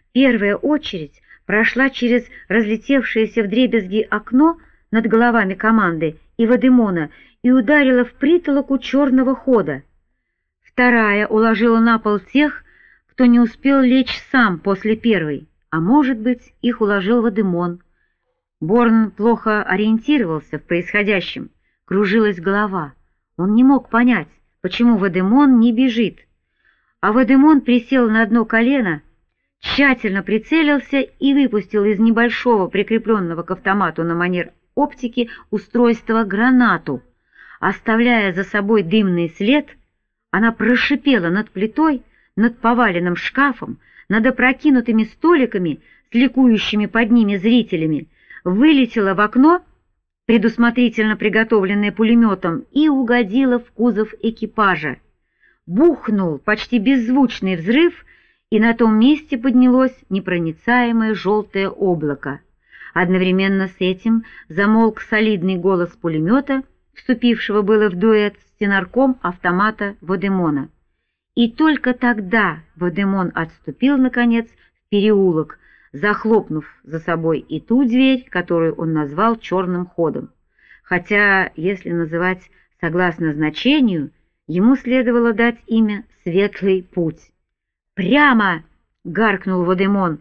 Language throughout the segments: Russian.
Первая очередь прошла через разлетевшееся вдребезги окно над головами команды и Вадимона и ударила в притолоку черного хода. Вторая уложила на пол тех, кто не успел лечь сам после первой, а может быть, их уложил Вадимон. Борн плохо ориентировался в происходящем, кружилась голова. Он не мог понять, почему Вадимон не бежит. А Вадимон присел на одно колено, тщательно прицелился и выпустил из небольшого прикрепленного к автомату на манер оптики устройства гранату. Оставляя за собой дымный след, она прошипела над плитой, над поваленным шкафом, над опрокинутыми столиками с ликующими под ними зрителями, вылетела в окно, предусмотрительно приготовленное пулеметом, и угодила в кузов экипажа. Бухнул почти беззвучный взрыв, и на том месте поднялось непроницаемое желтое облако. Одновременно с этим замолк солидный голос пулемета, вступившего было в дуэт с тенорком автомата Вадимона. И только тогда Вадимон отступил, наконец, в переулок, захлопнув за собой и ту дверь, которую он назвал черным ходом. Хотя, если называть согласно значению, ему следовало дать имя «Светлый путь». «Прямо!» — гаркнул Вадимон,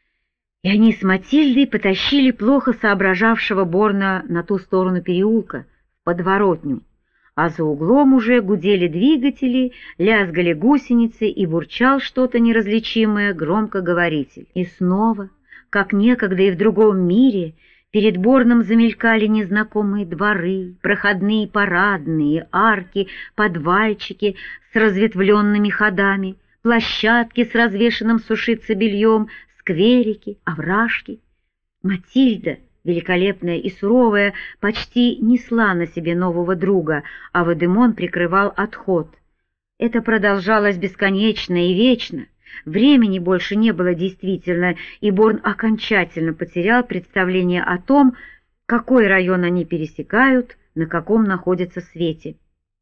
и они с Матильдой потащили плохо соображавшего Борна на ту сторону переулка, в подворотню, а за углом уже гудели двигатели, лязгали гусеницы и бурчал что-то неразличимое громкоговоритель. И снова, как некогда и в другом мире, перед Борном замелькали незнакомые дворы, проходные парадные, арки, подвальчики с разветвленными ходами, площадки с развешанным сушиться бельем, скверики, овражки. Матильда, великолепная и суровая, почти несла на себе нового друга, а Вадимон прикрывал отход. Это продолжалось бесконечно и вечно. Времени больше не было действительно, и Борн окончательно потерял представление о том, какой район они пересекают, на каком находятся свете.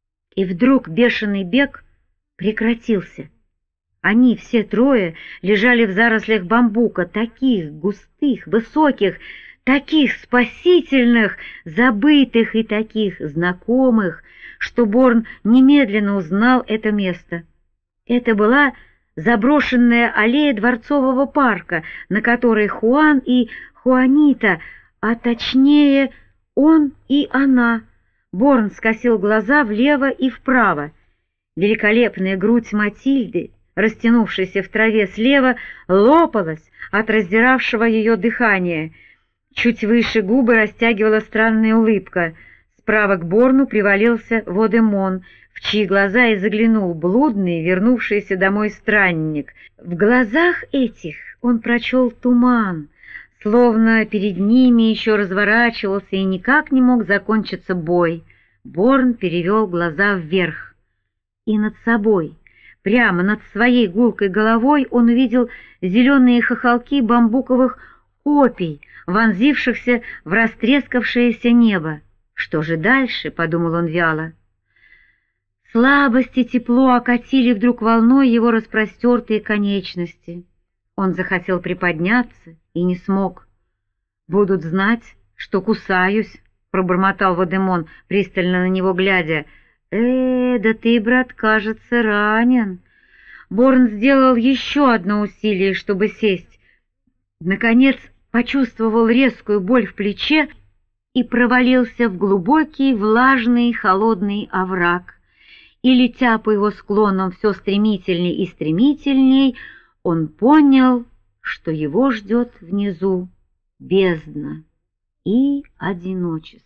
И вдруг бешеный бег прекратился. Они, все трое, лежали в зарослях бамбука, таких густых, высоких, таких спасительных, забытых и таких знакомых, что Борн немедленно узнал это место. Это была заброшенная аллея Дворцового парка, на которой Хуан и Хуанита, а точнее он и она. Борн скосил глаза влево и вправо. Великолепная грудь Матильды, растянувшаяся в траве слева, лопалась от раздиравшего ее дыхания. Чуть выше губы растягивала странная улыбка. Справа к Борну привалился Вадимон, в чьи глаза и заглянул блудный, вернувшийся домой странник. В глазах этих он прочел туман, словно перед ними еще разворачивался и никак не мог закончиться бой. Борн перевел глаза вверх. И над собой, прямо над своей гулкой головой, он увидел зеленые хохолки бамбуковых копий, вонзившихся в растрескавшееся небо. «Что же дальше?» — подумал он вяло. Слабость и тепло окатили вдруг волной его распростертые конечности. Он захотел приподняться и не смог. «Будут знать, что кусаюсь», — пробормотал Вадимон, пристально на него глядя. Да ты, брат, кажется, ранен». Борн сделал еще одно усилие, чтобы сесть. Наконец почувствовал резкую боль в плече и провалился в глубокий, влажный, холодный овраг. И, летя по его склонам все стремительней и стремительней, он понял, что его ждет внизу бездна и одиночество.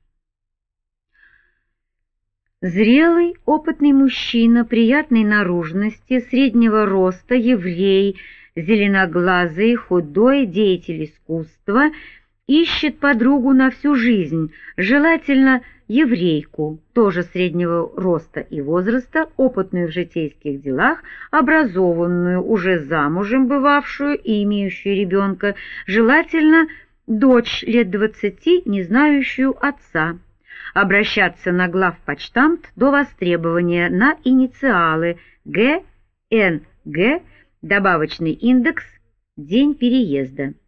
Зрелый, опытный мужчина, приятной наружности, среднего роста, еврей, зеленоглазый, худой, деятель искусства, ищет подругу на всю жизнь, желательно еврейку, тоже среднего роста и возраста, опытную в житейских делах, образованную, уже замужем бывавшую и имеющую ребенка, желательно дочь лет 20, не знающую отца. Обращаться на главпочтамт до востребования на инициалы Г, Н, Г, добавочный индекс День переезда.